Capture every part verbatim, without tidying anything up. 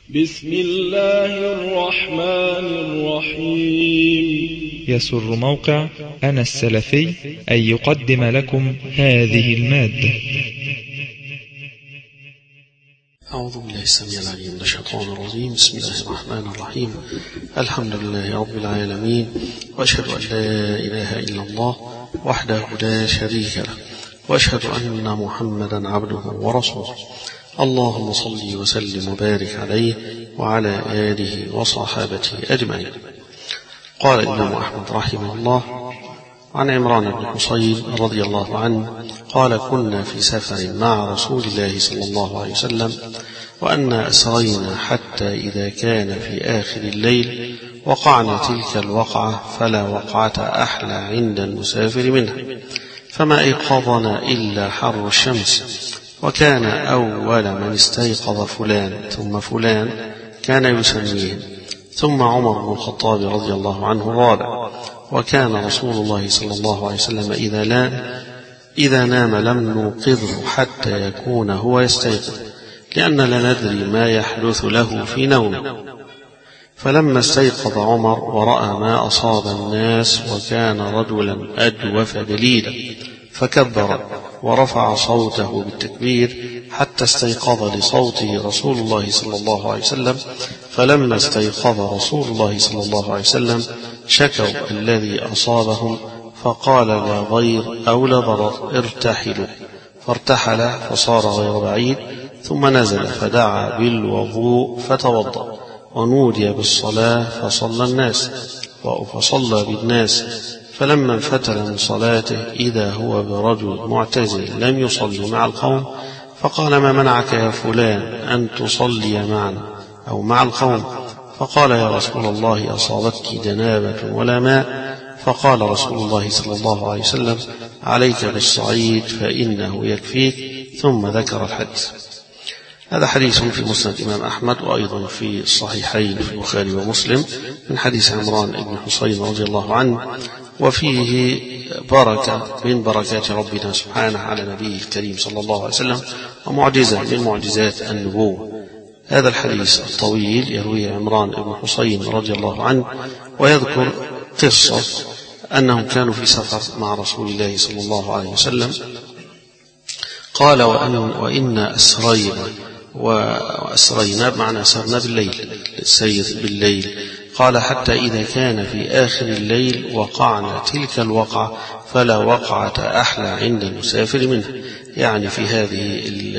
بسم الله الرحمن الرحيم. يسر موقع أنا السلفي أن يقدم لكم هذه المادة. أعوذ بالله السميع العليم من الشيطان الرجيم. بسم الله الرحمن الرحيم. الحمد لله رب العالمين، وأشهد أن لا إله إلا الله وحده لا شريك له، وأشهد أن محمدا عبده ورسوله. اللهم صل وسلم وبارك عليه وعلى آله وصحابته أجمعين. قال الإمام أحمد رحمه الله عن عمران بن حصين رضي الله عنه قال: كنا في سفر مع رسول الله صلى الله عليه وسلم، وأنا أسرينا حتى إذا كان في آخر الليل وقعنا تلك الوقعة، فلا وقعة أحلى عند المسافر منها، فما أيقظنا إلا حر الشمس. وكان أول من استيقظ فلان ثم فلان كان يسميهم، ثم عمر بن الخطاب رضي الله عنه الرابع. وكان رسول الله صلى الله عليه وسلم إذا نام إذا نام لم نوقظه حتى يكون هو يستيقظ، لأن لا ندري ما يحدث له في نومه. فلما استيقظ عمر ورأى ما أصاب الناس، وكان رجلا أجوف دليلا، فكبر ورفع صوته بالتكبير حتى استيقظ لصوته رسول الله صلى الله عليه وسلم. فلما استيقظ رسول الله صلى الله عليه وسلم شكوا الذي أصابهم، فقال: لا ضير أو لا ضرر، ارتحلوا. فارتحل فصار غير بعيد، ثم نزل فدعا بالوضوء فتوضأ، ونودي بالصلاة فصلى الناس فصلى بالناس. فلما انفتل من صلاته إذا هو برجل معتزل لم يصلي مع القوم، فقال: ما منعك يا فلان أن تصلي معنا أو مع القوم؟ فقال: يا رسول الله، أصابتك جنابة ولا ماء. فقال رسول الله صلى الله عليه وسلم: عليك بالصعيد فإنه يكفيك. ثم ذكر الحديث. هذا حديث في مسند الإمام أحمد، وأيضا في الصحيحين في البخاري ومسلم من حديث عمران بن حصين رضي الله عنه، وفيه بركة من بركات ربنا سبحانه على نبيه الكريم صلى الله عليه وسلم، ومعجزة من معجزات النبوة. هذا الحديث الطويل يرويه عمران بن حصين رضي الله عنه، ويذكر قصة أنهم كانوا في سفر مع رسول الله صلى الله عليه وسلم. قال: وأن وإنا أسرينا وأسرينا بمعنى سرنا بالليل، السير بالليل. قال: حتى إذا كان في آخر الليل وقعنا تلك الوقعة، فلا وقعة أحلى عند المسافر منها. يعني في هذه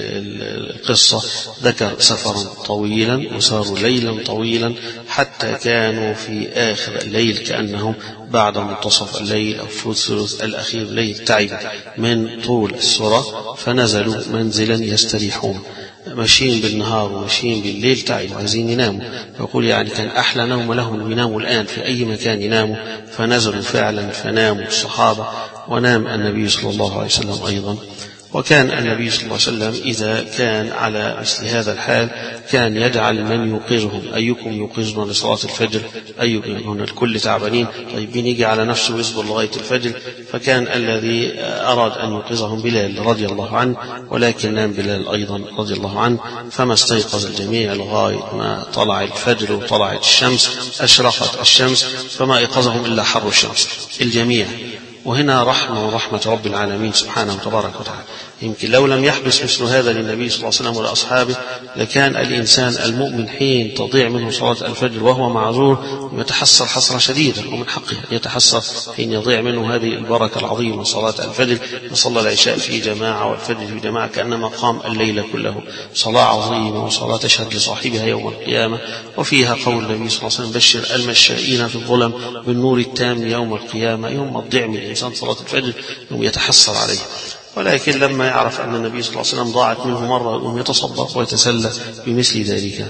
القصة ذكر سفرا طويلا وساروا ليلا طويلا حتى كانوا في آخر الليل، كأنهم بعد منتصف الليل أو في الثلث الأخير الليل تعبوا من طول السرى، فنزلوا منزلا يستريحون. ماشيين بالنهار وماشيين بالليل تعبوا عايزين يناموا، يقول يعني كان أحلى نوم لهم يناموا الآن في أي مكان يناموا. فنزلوا فعلا فناموا الصحابة، ونام النبي صلى الله عليه وسلم أيضا. وكان النبي صلى الله عليه وسلم إذا كان على مثل هذا الحال كان يجعل من يوقظهم: أيكم يوقظنا لصلاة الفجر؟ أيكم هنا الكل تعبانين، طيب بنيجي على نفسه ويصبر لغاية الفجر. فكان الذي أراد أن يوقظهم بلال رضي الله عنه، ولكن نام بلال أيضا رضي الله عنه، فما استيقظ الجميع لغاية ما طلع الفجر وطلعت الشمس، أشرقت الشمس، فما أيقظهم إلا حر الشمس الجميع. وهنا رحمة ورحمة رب العالمين سبحانه وتبارك وتعالى. يمكن لو لم يحدث مثل هذا للنبي صلى الله عليه وسلم ولأصحابه، لكان الإنسان المؤمن حين تضيع منه صلاة الفجر وهو معذور يتحسر حسرة شديدة، ومن حقه أن يتحسر حين يضيع منه هذه البركة العظيمة صلاة الفجر. فصلى العشاء في جماعة والفجر في جماعة، كأنما قام الليل كله. صلاة عظيمة وصلاة تشهد لصاحبها يوم القيامة، وفيها قول النبي صلى الله عليه وسلم: بشر المشائين في الظلم بالنور التام يوم القيامة. يوم الضيع من الإنسان صلاة الفجر يوم يتحسر عليه. ولكن لما يعرف أن النبي صلى الله عليه وسلم ضاعت منه مرة يقوم يتصدق ويتسلى بمثل ذلك.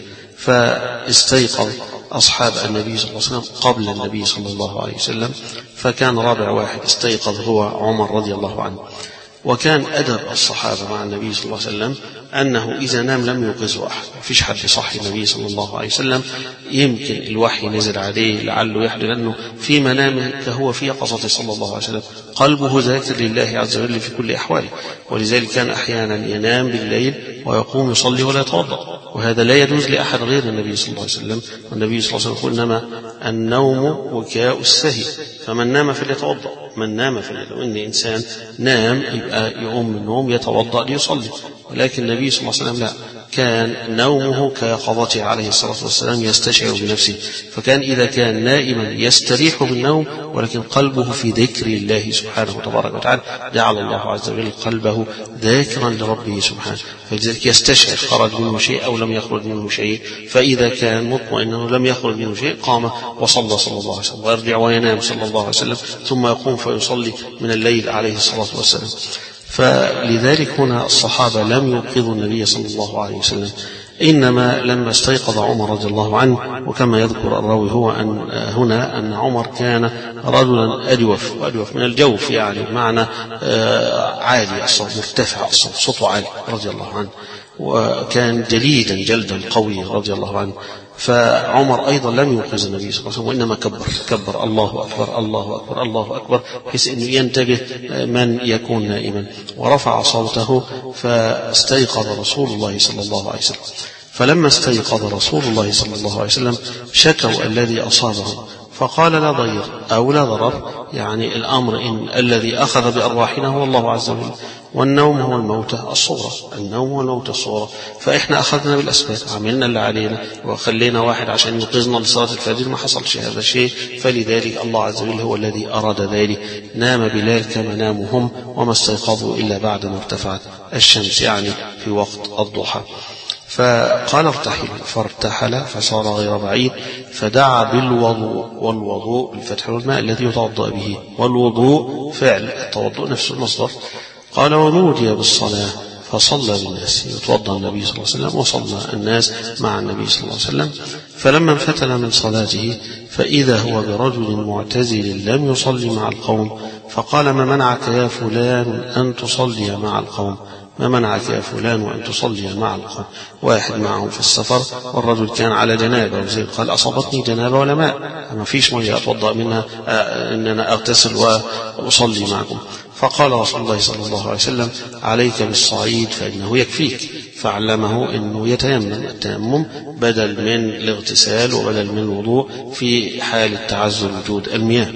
فاستيقظ أصحاب النبي صلى الله عليه وسلم قبل النبي صلى الله عليه وسلم، فكان رابع واحد استيقظ هو عمر رضي الله عنه. وكان أدب الصحابة مع النبي صلى الله عليه وسلم أنه إذا نام لم يوقظه أحد، مفيش حد صحي النبي صلى الله عليه وسلم. يمكن الوحي نزل عليه لعله يحدث، لأنه في منامه كهو في يقظته صلى الله عليه وسلم، قلبه ذاكر لله عز وجل في كل أحواله، ولذلك كان أحيانا ينام بالليل ويقوم يصلي ولا يتوضأ، وهذا لا يجوز لأحد غير النبي صلى الله عليه وسلم. والنبي صلى الله عليه وسلم يقول: إنما النوم وكاء السهي، فمن نام فليتوضأ. من نام فليتوضأ. لو إن إنسان نام يبقى يقوم من النوم يتوضأ ليصلي، ولكن النبي صلى الله عليه وسلم لا، كان نومه كيقظته عليه الصلاة والسلام، يستشعر بنفسه، فكان إذا كان نائما يستريح بالنوم ولكن قلبه في ذكر الله سبحانه وتبارك وتعالى، جعل الله عز وجل قلبه ذاكرا لربه سبحانه، فلذلك يستشعر خرج منه شيء أو لم يخرج منه شيء، فإذا كان مطمئن أنه لم يخرج منه شيء قام وصلى صلى الله عليه وسلم، ويرجع وينام صلى الله عليه وسلم، ثم يقوم فيصلي من الليل عليه الصلاة والسلام. فلذلك هنا الصحابة لم يوقظوا النبي صلى الله عليه وسلم، إنما لما استيقظ عمر رضي الله عنه، وكما يذكر الراوي هو أن هنا أن عمر كان رجلا أجوف، وأجوف من الجوف يعني بمعنى عالي الصوت، مرتفع الصوت، صوته عالي رضي الله عنه، وكان جليدا جلدا قويا رضي الله عنه. فعمر أيضا لم يوقظ النبي صلى الله عليه وسلم، وإنما كبر كبر الله أكبر الله أكبر الله أكبر، بحيث أنه ينتبه من يكون نائما، ورفع صوته فاستيقظ رسول الله صلى الله عليه وسلم. فلما استيقظ رسول الله صلى الله عليه وسلم شكوا الذي أصابهم، فقال: لا ضير أو لا ضرر، يعني الأمر إن الذي أخذ بأرواحنا هو الله عز وجل، والنوم هو الموتة الصغرى، النوم هو الموتة الصغرى، فإحنا أخذنا بالأسباب، عملنا اللي علينا، وخلينا واحد عشان يوقظنا لصلاة الفجر، ما حصلش هذا الشيء، فلذلك الله عز وجل هو الذي أراد ذلك. نام بلال كما ناموا هم، وما استيقظوا إلا بعد ما ارتفعت الشمس، يعني في وقت الضحى. فقال: ارتحل، فارتحل فصار غير بعيد، فدعا بالوضوء، والوضوء بالفتح والماء الذي يتوضأ به، والوضوء فعل التوضؤ نفس المصدر. قال: ونودي بالصلاة، فصلى بالناس، يتوضأ النبي صلى الله عليه وسلم وصلى الناس مع النبي صلى الله عليه وسلم. فلما انفتل من صلاته فإذا هو برجل معتزل لم يصلي مع القوم، فقال: ما منعك يا فلان أن تصلي مع القوم؟ ما منعك يا فلان أن تصلي مع القوم؟ واحد معهم في السفر، والرجل كان على جنابه، وزيد قال: أصابتني جنابه ولا ماء، ما فيش مياه أتوضأ منها أن أنا أغتسل وأصلي معكم. فقال رسول الله صلى الله عليه وسلم: عليك بالصعيد فإنه يكفيك، فعلمه أنه يتيمم، التيمم بدل من الاغتسال وبدل من الوضوء في حال تعذر وجود المياه.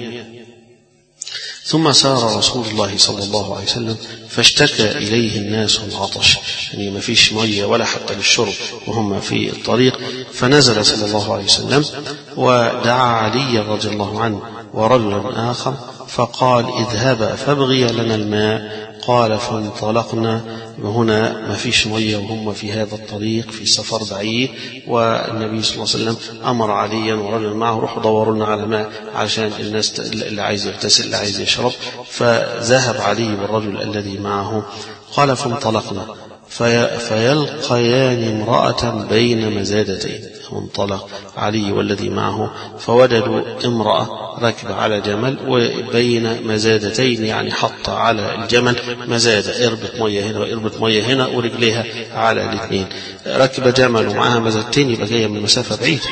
ثم سار رسول الله صلى الله عليه وسلم فاشتكى إليه الناس العطش، يعني ما فيش مية ولا حتى للشرب وهم في الطريق، فنزل صلى الله عليه وسلم ودعا علي رضي الله عنه ورجلا آخر، فقال: اذهبا فابغي لنا الماء. قال: فانطلقنا، وهنا ما فيش مية وهم في هذا الطريق في سفر بعيد، والنبي صلى الله عليه وسلم أمر عليا ورجل معه: روحوا دوروا لنا على ماء عشان الناس اللي عايز يغتسل اللي عايز يشرب. فذهب علي بالرجل الذي معه. قال: فانطلقنا في فيلقيان امرأة بين مزادتين، انطلق علي والذي معه فوجدوا امرأة ركب على جمل وبين مزادتين، يعني حط على الجمل مزادة، إربط مية هنا وإربط مية هنا ورجليها على الاثنين، ركب جمل ومعها مزادتين، يبقى جاية من مسافة بعيدة.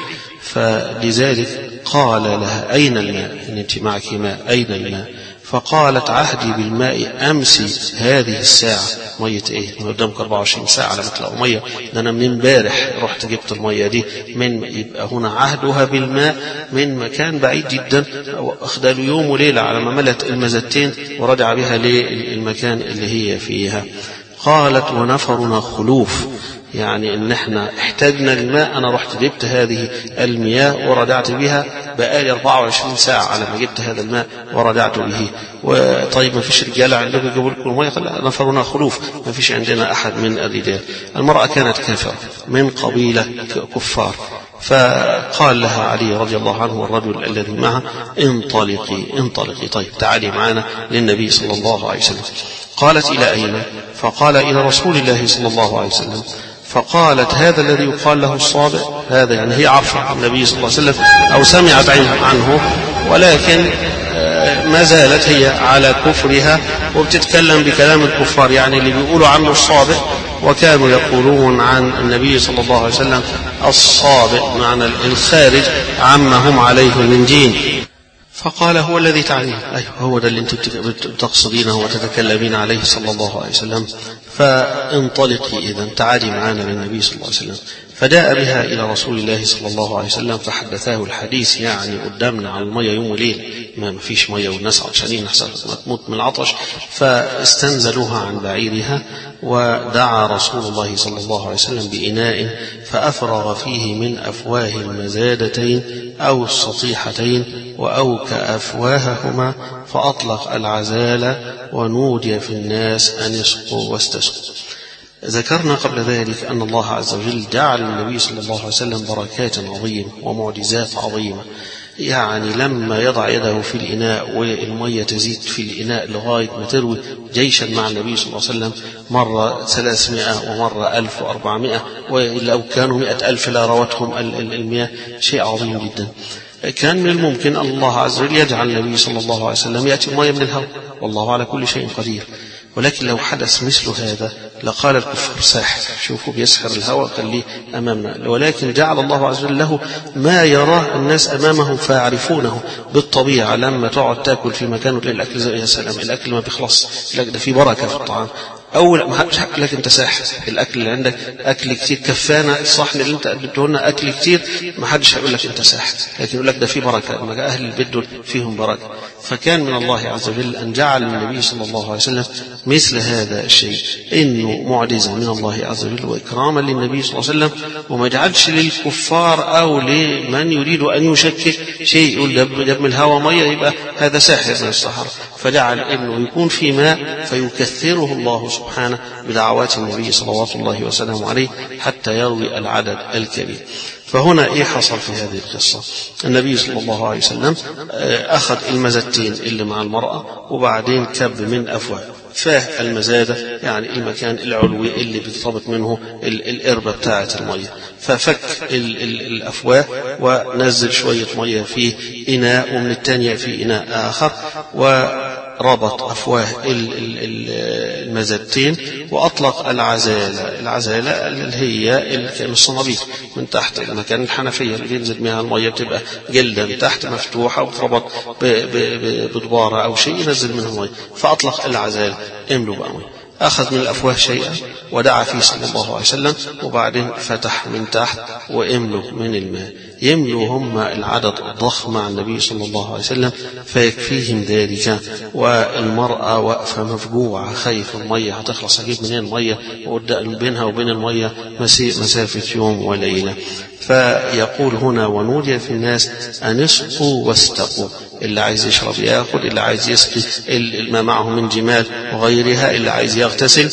فلذلك قال لها: أين الماء؟ إن أنت معك ماء، أين الماء؟ فقالت: عهدي بالماء أمسي هذه الساعة. مية إيه؟ من قدامك أربعة وعشرين ساعة لما تلاقوا مية، ده أنا من امبارح رحت جبت المية دي من. يبقى هنا عهدها بالماء من مكان بعيد جدا، أخذ يوم وليلة على ما ملت المزتين ورجع بها للمكان اللي هي فيها. قالت: ونفرنا خلوف، يعني ان احنا احتاجنا الماء، انا رحت جبت هذه المياه ورجعت بها، بقالي أربعة وعشرين ساعة على ما جبت هذا الماء ورجعت به. وطيب ما فيش رجال عندكم يجيبوا لكم المياه؟ قال: نفرنا خلوف، ما فيش عندنا احد من الرجال. المرأة كانت كافرة من قبيلة كفار، فقال لها علي رضي الله عنه والرجل الذي معه: انطلقي انطلقي، طيب تعالي معنا للنبي صلى الله عليه وسلم. قالت: إلى أين؟ فقال: إلى رسول الله صلى الله عليه وسلم. فقالت: هذا الذي يقال له الصابئ، هذا يعني هي عرفت عن النبي صلى الله عليه وسلم أو سمعت عنه، ولكن ما زالت هي على كفرها وبتتكلم بكلام الكفار، يعني اللي بيقولوا عنه الصابئ وكانوا يقولون عن النبي صلى الله عليه وسلم الصابئ، معنى الخارج عما هم عليه من دين. فقال هو الذي تعلمين، أيوه هو ده اللي انت بتقصدينه وتتكلمين عليه صلى الله عليه وسلم، فانطلقي إذن تعالي معنا للنبي صلى الله عليه وسلم. فجاء بها إلى رسول الله صلى الله عليه وسلم فحدثاه الحديث، يعني قدامنا على المية يوم وليل، ما فيش مية والناس عطشانين ما تموت من العطش، فاستنزلوها عن بعيرها، ودعا رسول الله صلى الله عليه وسلم بإناء فأفرغ فيه من أفواه المزادتين أو السطيحتين وأوكى أفواههما، فأطلق العزال ونودي في الناس أن يسقوا واستسقوا. ذكرنا قبل ذلك أن الله عز وجل جعل النبي صلى الله عليه وسلم بركات عظيمة ومعجزات عظيمة، يعني لما يضع يده في الإناء والمية تزيد في الإناء لغاية ما تروي جيشا مع النبي صلى الله عليه وسلم، مرة ثلاثمائة ومرة ألف وأربعمائة، ولو كانوا مئة ألف لا روتهم المياه، شيء عظيم جدا. كان من الممكن أن الله عز وجل يجعل النبي صلى الله عليه وسلم يأتي المياه من الهواء، والله على كل شيء قدير، ولكن لو حدث مثل هذا لقال الكفار ساحر، شوفوا بيسحر الهواء خليه أمامنا، ولكن جعل الله عز وجل له ما يراه الناس أمامهم فيعرفونه بالطبيعة. لما تقعد تاكل في مكان وتلاقي الأكل زي يا سلام الأكل ما بيخلص، لك ده في بركة في الطعام، أول ما حدش حق لك أنت ساحر، الأكل اللي عندك أكل كتير كفانا، الصحن اللي أنت قدمته لنا أكل كتير، ما حدش هيقول لك أنت ساحر، لكن يقول لك ده في بركة، ما أهل البيت دول فيهم بركة. فكان من الله عز وجل أن جعل النبي صلى الله عليه وسلم مثل هذا الشيء، إنه معجزة من الله عز وجل وإكراما للنبي صلى الله عليه وسلم، وما يجعلش للكفار أو لمن يريد أن يشكك شيء يقول جاب من الهوى مية يبقى هذا ساحر من السحر، فجعل إنه يكون في ماء فيكثره الله سبحانه بدعوات النبي صلوات الله وسلامه عليه حتى يروي العدد الكبير. فهنا إيه حصل في هذه القصة؟ النبي صلى الله عليه وسلم أخذ المزتين اللي مع المرأة وبعدين كب من أفواه فاه المزادة، يعني المكان العلوي اللي بتطبط منه الإربة بتاعة المية، ففك ال ال الأفواه ونزل شوية مية في إناء ومن الثانية في إناء آخر، وربط أفواه المزادتين وأطلق العزالة. العزالة اللي هي الصنابيط من تحت المكان الحنفية اللي بينزل منها المية، بتبقى جلدة من تحت مفتوحة وتربط بدبارة أو شيء ينزل منها المية، فأطلق العزالة املوا بقى مية. أخذ من الأفواه شيئا ودعا فيه صلى الله عليه وسلم، وبعدين فتح من تحت واملوا من الماء، يملوا هم العدد الضخم مع النبي صلى الله عليه وسلم فيكفيهم ذلك. والمرأة واقفة مفجوعة خايفة المية هتخلص، أجيب منين المية بينها وبين المية مسافة يوم وليلة. فيقول هنا ونودي في الناس أن اسقوا واستقوا، اللي عايز يشرب ياخد، اللي عايز يسقي ما معه من جمال وغيرها، اللي عايز يغتسل،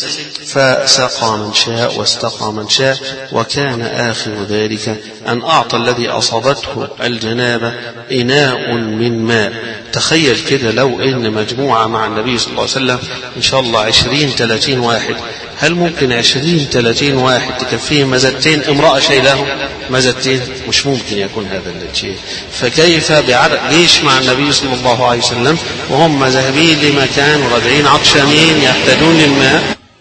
فسقى من شاء واستقى من شاء. وكان آخر ذلك أن أعطى الذي أصابته الجنابة إناء من ماء. تخيل كده لو إن مجموعة مع النبي صلى الله عليه وسلم إن شاء الله عشرين ثلاثين واحد، هل ممكن عشرين ثلاثين واحد تكفيهم مزتين؟ امرأة شايلهم مزتين، مش ممكن يكون هذا الشيء. فكيف بعدد جيش مع النبي صلى الله عليه وسلم وهم ذاهبين لمكان وراجعين عطشانين يحتاجون للماء؟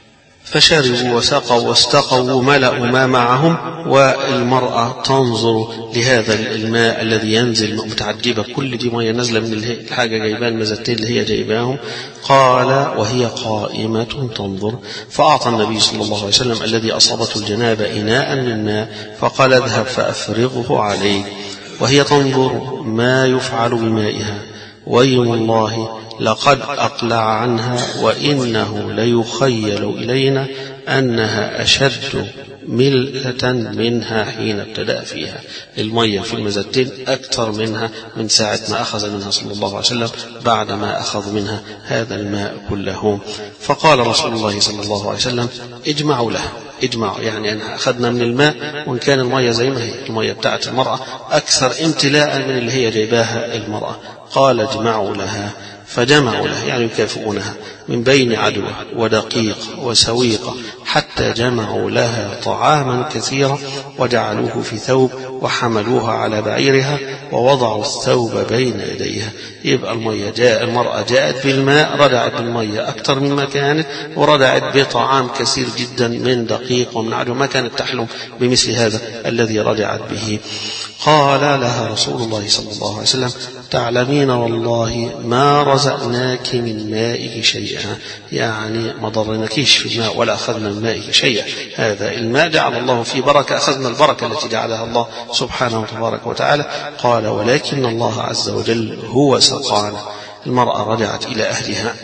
فشربوا وسقوا واستقوا وملأوا ما معهم، والمرأة تنظر لهذا الماء الذي ينزل متعجبة، كل دي مية نازلة من الحاجة جايبان المزتين اللي هي جايباهم. قال وهي قائمة تنظر، فأعطى النبي صلى الله عليه وسلم الذي أصابته الجنابة إناء من ماء، فقال اذهب فأفرغه عليه. وهي تنظر ما يفعل بمائها، وأيم الله لقد أقلع عنها، وإنه ليخيل إلينا أنها أشد ملكة منها حين ابتدأ فيها. المية في المزتين أكثر منها من ساعة ما أخذ منها صلى الله عليه وسلم بعد ما أخذ منها هذا الماء كله. فقال رسول الله صلى الله عليه وسلم اجمعوا له، اجمعوا يعني أن أخذنا من الماء وإن كان المية زي ما هي، المية بتاعت المرأة أكثر امتلاء من اللي هي جايباها المرأة. قال اجمعوا لها، فجمعوا لها يعني يكافئونها. من بين عدوى ودقيق وسويقة حتى جمعوا لها طعاما كثيرا وجعلوه في ثوب وحملوها على بعيرها ووضعوا الثوب بين يديها. يبقى المية جاء المرأة جاءت بالماء، ردعت بالمية أكثر مما كانت، وردعت بطعام كثير جدا من دقيق ومن عدوى، ما كانت تحلم بمثل هذا الذي رجعت به. قال لها رسول الله صلى الله عليه وسلم: تعلمين والله ما رزقناك من مائك شيئا، يعني ما ضرناكيش في الماء ولا أخذنا من مائك شيئا، هذا الماء جعل الله فيه بركة، أخذنا البركة التي جعلها الله سبحانه وتبارك وتعالى. قال: ولكن الله عز وجل هو سقانا. المرأة رجعت إلى أهلها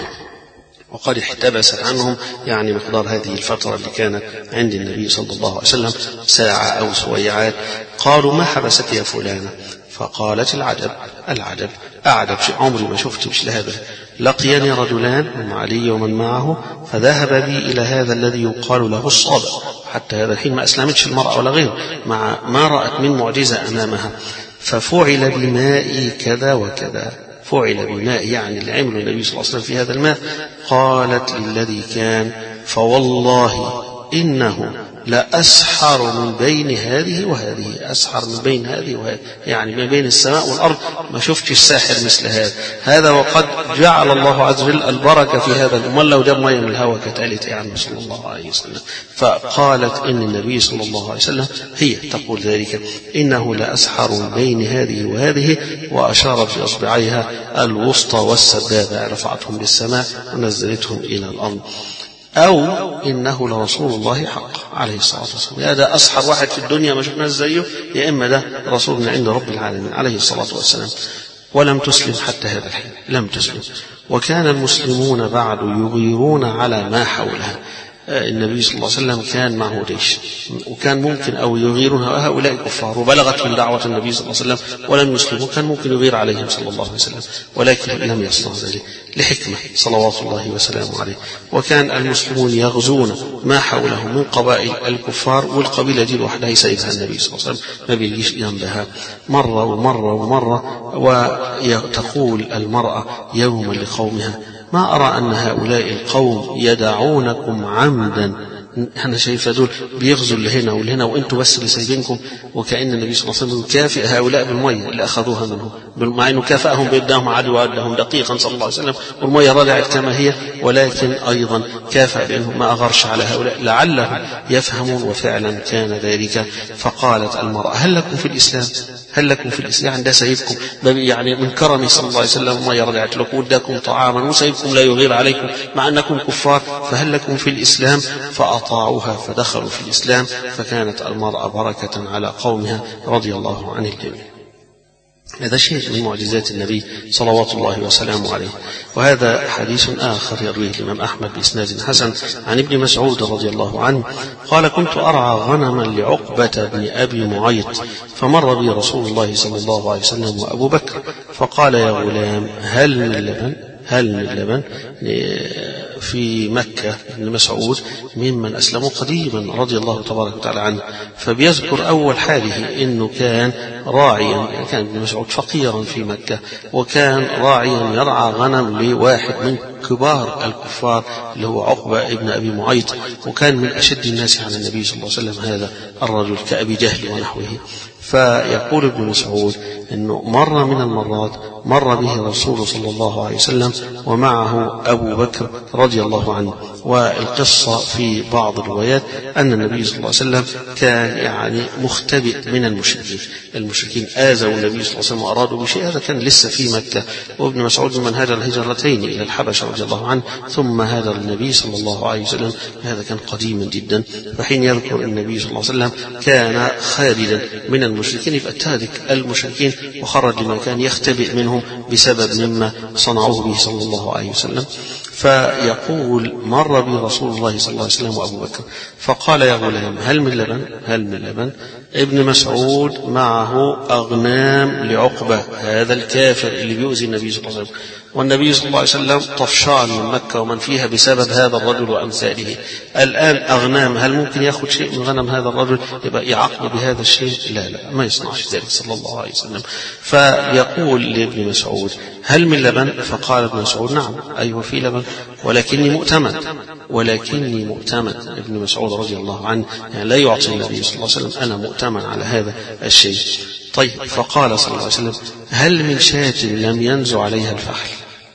وقد احتبست عنهم يعني مقدار هذه الفترة اللي كانت عند النبي صلى الله عليه وسلم ساعة أو سويعات. قالوا: ما حبست يا فلانة؟ فقالت: العجب العجب أعجب شيء عمري ما شفت مثل هذا. لقيني رجلان من علي ومن معه فذهب بي إلى هذا الذي يقال له الصابئ. حتى هذا الحين ما أسلمتش المرأة ولا غيره، مع ما رأت من معجزة أمامها. ففعل بماء كذا وكذا، فعل بماء يعني اللي عمله النبي صلى الله عليه وسلم في هذا الماء. قالت للذي كان: فوالله إنه لا أسحر من بين هذه وهذه، أسحر من بين هذه وهذه، يعني ما بين السماء والأرض ما شفتش الساحر مثل هذا. هذا وقد جعل الله عز وجل البركة في هذا الأمل، لو جاب مية من الهواء كتالت يعني صلى الله عليه وسلم. فقالت إن النبي صلى الله عليه وسلم هي تقول ذلك: إنه لا أسحر من بين هذه وهذه، وأشارت بإصبعيها الوسطى والسبابة، رفعتهم للسماء ونزلتهم إلى الأرض. أو إنه لرسول الله حق عليه الصلاة والسلام، هذا أسحر واحد في الدنيا ما شفنا زيه، يا إما ده رسول من عند رب العالمين عليه الصلاة والسلام. ولم تسلم حتى هذا الحين، لم تسلم. وكان المسلمون بعد يغيرون على ما حولها. النبي صلى الله عليه وسلم كان معه جيش، وكان ممكن أو يغيرون هؤلاء الكفار، وبلغت من دعوة النبي صلى الله عليه وسلم ولم يسلموا، كان ممكن يغير عليهم صلى الله عليه وسلم، ولكن لم يصنع ذلك لحكمة صلوات الله وسلامه عليه. وكان المسلمون يغزون ما حولهم من قبائل الكفار، والقبيلة دي لوحدها يسيبها النبي صلى الله عليه وسلم، ما بيجيش جنبها. مرة ومرة ومرة وتقول المرأة يوما لقومها: ما أرى أن هؤلاء القوم يدعونكم عمدا، أنا شايفة دول بيغزوا اللي هنا واللي هنا وأنتوا بس اللي سايبينكم. وكأن النبي صلى الله عليه وسلم يكافئ هؤلاء بالمية اللي أخذوها منه، مع أنه كافأهم بإبداهم عدو وعدهم دقيقا صلى الله عليه وسلم، والمية رجعت كما هي، ولكن أيضا كافأ بأنهم ما أغرش على هؤلاء لعلهم يفهمون، وفعلا كان ذلك. فقالت المرأة: هل لكم في الإسلام؟ هل لكم في الإسلام؟ عند سيبكم يعني من كرمه صلى الله عليه وسلم ما رجعت لكم، وداكم طعاما وسيبكم لا يغير عليكم مع أنكم كفار، فهل لكم في الإسلام؟ فأطاعوها فدخلوا في الإسلام، فكانت المرأة بركة على قومها رضي الله عن الجميع. هذا شيء من معجزات النبي صلوات الله وسلامه عليه. وهذا حديث آخر يرويه الإمام أحمد بإسناد حسن عن ابن مسعود رضي الله عنه قال: كنت أرعى غنما لعقبة بن أبي معيط، فمر بي رسول الله صلى الله عليه وسلم وأبو بكر، فقال: يا غلام، هل من لبن؟ هل من لبن؟ في مكة ابن مسعود ممن أسلموا قديما رضي الله تبارك وتعالى عنه، فبيذكر أول حاله إنه كان راعيا، كان ابن مسعود فقيرا في مكة، وكان راعيا يرعى غنم لواحد من كبار الكفار اللي هو عقبة ابن أبي معيط، وكان من أشد الناس على النبي صلى الله عليه وسلم هذا الرجل كأبي جهل ونحوه. فيقول ابن مسعود أنه مرة من المرات مر به رسول صلى الله عليه وسلم ومعه أبو بكر رضي الله عنه. والقصة في بعض الروايات أن النبي صلى الله عليه وسلم كان يعني مختبئ من المشركين، المشركين آذوا النبي صلى الله عليه وسلم وأرادوا بشيء، هذا كان لسه في مكة، وابن مسعود من هاجر الهجرتين إلى الحبشة رضي الله عنه ثم هاجر النبي صلى الله عليه وسلم، هذا كان قديما جدا. فحين يذكر النبي صلى الله عليه وسلم كان خارجا من المشركين، يبقى تارك المشركين وخرج لما كان يختبئ منهم بسبب مما صنعوه به صلى الله عليه وسلم. فيقول: مر بي رسول الله صلى الله عليه وسلم وأبو بكر، فقال: يا غلام، هل من لبن؟ هل من لبن؟ ابن مسعود معه أغنام لعقبة هذا الكافر اللي بيؤذي النبي صلى الله عليه وسلم، والنبي صلى الله عليه وسلم طفشان من مكة ومن فيها بسبب هذا الرجل وأمثاله. الآن أغنام، هل ممكن يأخذ شيء من غنم هذا الرجل يبقى يعاقب بهذا الشيء؟ لا لا، ما يصنعش ذلك صلى الله عليه وسلم. فيقول لابن مسعود: هل من لبن؟ فقال ابن مسعود: نعم، أيوة في لبن. ولكني مؤتمن ولكني مؤتمن ابن مسعود رضي الله عنه يعني لا يعطي النبي صلى الله عليه وسلم، أنا مؤتمن على هذا الشيء. طيب فقال صلى الله عليه وسلم هل من شاة لم ينزع عليها الفحل؟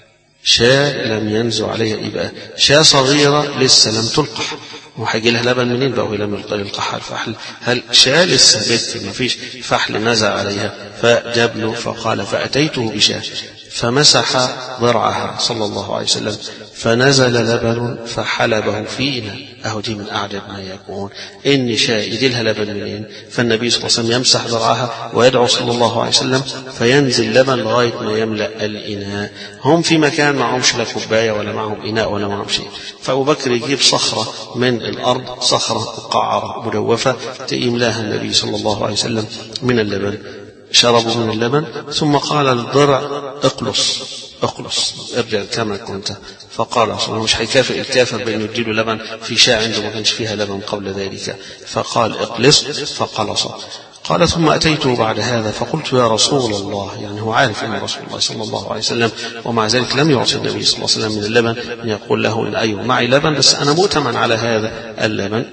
شاة لم ينزع عليها، يبقى شاة صغيرة لسه لم تلقح، وهيجي لها لبن منين بقى وهي لم يلقحها الفحل؟ هل شاة لسه بت ما فيش فحل نزع عليها؟ فجاب له فقال فأتيته بشاة فمسح ضرعها صلى الله عليه وسلم فنزل لبن فحلبه في إناء. أهو دي من أعجب ما يكون، إن شاة يجي لها لبن منين؟ فالنبي صلى الله عليه وسلم يمسح ضرعها ويدعو صلى الله عليه وسلم فينزل لبن لغاية ما يملأ الإناء. هم في مكان معهمش لا كوباية ولا معهم إناء ولا معهم شيء، فأبو بكر يجيب صخرة من الأرض، صخرة مقعرة مجوفة يملاها النبي صلى الله عليه وسلم من اللبن. شربوا من اللبن ثم قال للضرع اقلص اقلص ارجع كما كنت. فقال صلى الله مش هيكافئ الكافر بأنه يديله لبن في شاة عنده ما كانش فيها لبن قبل ذلك، فقال اقلص فقلص. قال ثم أتيته بعد هذا فقلت يا رسول الله، يعني هو عارف أن رسول الله صلى الله عليه وسلم، ومع ذلك لم يعطي النبي صلى الله عليه وسلم من اللبن، أن يقول له إن أيوه معي لبن بس أنا مؤتمن على هذا اللبن.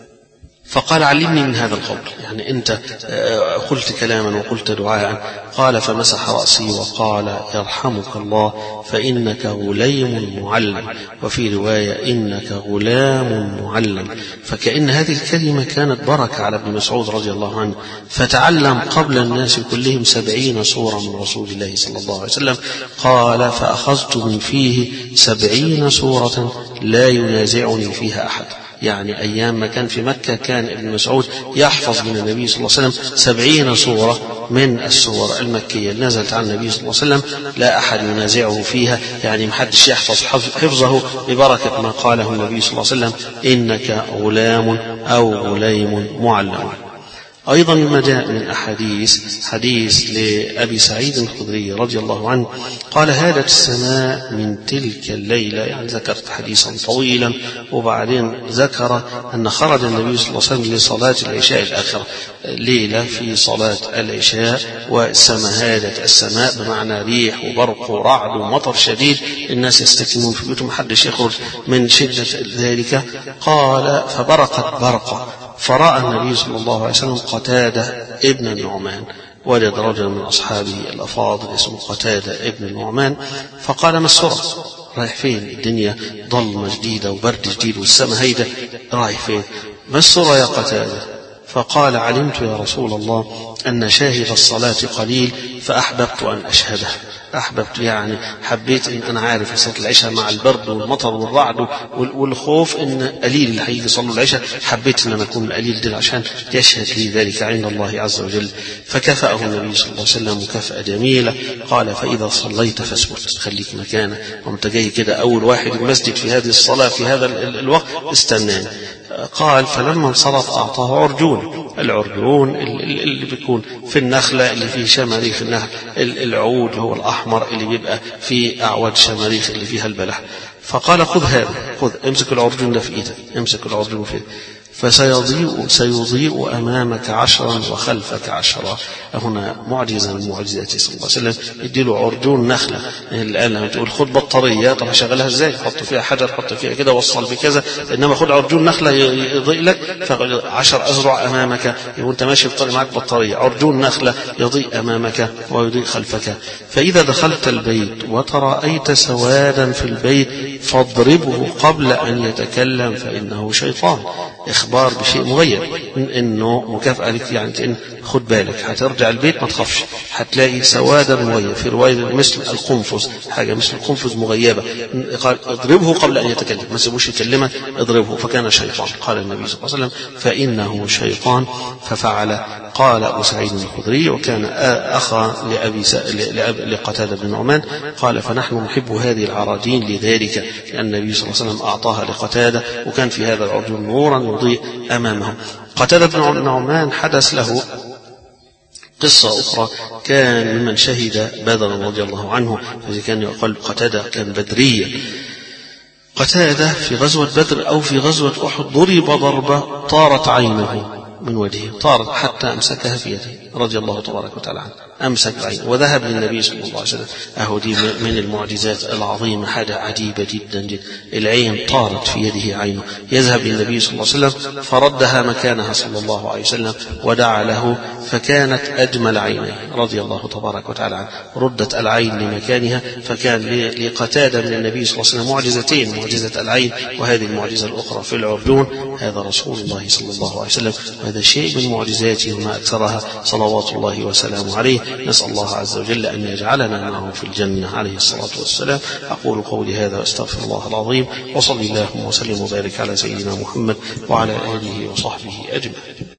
فقال علمني من هذا القول، يعني أنت قلت كلاما وقلت دعاء. قال فمسح رأسي وقال يرحمك الله فإنك غليم معلم، وفي رواية إنك غلام معلم. فكأن هذه الكلمة كانت بركة على ابن مسعود رضي الله عنه، فتعلم قبل الناس كلهم سبعين سورة من رسول الله صلى الله عليه وسلم. قال فأخذت من فيه سبعين سورة لا ينازعني فيها أحد. يعني أيام ما كان في مكة كان ابن مسعود يحفظ من النبي صلى الله عليه وسلم سبعين سورة من السور المكية نزلت عن النبي صلى الله عليه وسلم لا أحد ينازعه فيها، يعني محدش يحفظ حفظه ببركة ما قاله النبي صلى الله عليه وسلم إنك غلام أو غليم معلم. أيضا ما جاء من أحاديث حديث لأبي سعيد الخدري رضي الله عنه قال هادت السماء من تلك الليلة، يعني ذكرت حديثا طويلا وبعدين ذكر أن خرج النبي صلى الله عليه وسلم لصلاة العشاء الآخرة ليلة في صلاة العشاء والسماء هادت السماء بمعنى ريح وبرق ورعد ومطر شديد، الناس يستكنون في بيوتهم محدش يخرج من شدة ذلك. قال فبرقت برقة فرأى النبي صلى الله عليه وسلم قتادة ابن النعمان، وجد رجل من أصحابه الأفاضل اسمه قتادة ابن النعمان، فقال ما السرعة؟ رايح فين؟ الدنيا ضلمة جديدة وبرد جديد والسماء هيدة، رايح فين؟ ما السرعة يا قتادة؟ فقال علمت يا رسول الله أن شاهد الصلاة قليل فأحببت أن أشهده. أحببت يعني حبيت إن أنا عارف صلاة العشاء مع البرد والمطر والرعد والخوف إن قليل اللي هيجي يصلوا العشاء، حبيت إن أنا أكون القليل ده عشان يشهد لي ذلك عند الله عز وجل. فكفأه النبي صلى الله عليه وسلم مكافأة جميلة. قال فإذا صليت فاسكت، خليك مكانك، وأنت جاي كده أول واحد المسجد في هذه الصلاة في هذا الوقت استناني. قال فلما انصرف أعطاه عرجون، العرجون اللي بيكون في النخلة اللي فيه شماريخ النخل، العود هو الأحمر اللي بيبقى في أعواد شماريخ اللي فيها البلح. فقال خذ هذا، خذ امسك العرجون ده في إيدك، امسك العرجون في إيدك فسيضيء سيضيء أمامك عشرا وخلفك عشرا. هنا معجزة من معجزاته صلى الله عليه وسلم، يديله عرجون نخلة. الآن لما تقول خد بطارية، طب هشغلها ازاي؟ حط فيها حجر، حط فيها كده، وصل بكذا، إنما خد عرجون نخلة يضيء لك. فعشر أزرع أمامك، وأنت ماشي في طريق معك بطارية، عرجون نخلة يضيء أمامك ويضيء خلفك. فإذا دخلت البيت وترأيت سوادا في البيت فاضربه قبل أن يتكلم فإنه شيطان. إخبار بشيء مغير، إنه مكافأة لك، يعني كأن خد بالك هترجع البيت ما تخافش، هتلاقي سوادا مغيب. في رواية مثل القنفذ، حاجة مثل القنفذ مغيبة. قال اضربه قبل أن يتكلم، ما سيبوش يكلمه، اضربه. فكان شيطان. قال النبي صلى الله عليه وسلم فإنه شيطان ففعل. قال أبو سعيد الخدري وكان أخا لأبي س... لقتادة بن نعمان، قال فنحن نحب هذه العراجين لذلك، لأن النبي صلى الله عليه وسلم أعطاها لقتادة، وكان في هذا العرجون نورا يضيء أمامه. قتادة بن نعمان حدث له قصة أخرى، كان ممن شهد بدرا رضي الله عنه، فإذا كان يقال قتادة كان بدريا. قتادة في غزوة بدر أو في غزوة أحد ضرب ضربة طارت عينه من وجهه، طارت حتى أمسكها في يده رضي الله تبارك وتعالى عنه، أمسك العين وذهب للنبي صلى الله عليه وسلم. أهو دي من المعجزات العظيمة، حاجة عجيبة جدا جدا. العين طارت في يده عينه، يذهب للنبي صلى الله عليه وسلم فردها مكانها صلى الله عليه وسلم ودعا له فكانت أجمل عينيه رضي الله تبارك وتعالى عنه. ردت العين لمكانها، فكان لقتادة من النبي صلى الله عليه وسلم معجزتين، معجزة العين وهذه المعجزة الأخرى في العرجون. هذا رسول الله صلى الله عليه وسلم، وهذا شيء من معجزاته وما أكثرها صلوات الله وسلامه عليه. نسأل الله عز وجل أن يجعلنا معه في الجنة عليه الصلاة والسلام. أقول قولي هذا واستغفر الله العظيم، وصلي اللهم وسلم وبارك على سيدنا محمد وعلى آله وصحبه أجمعين.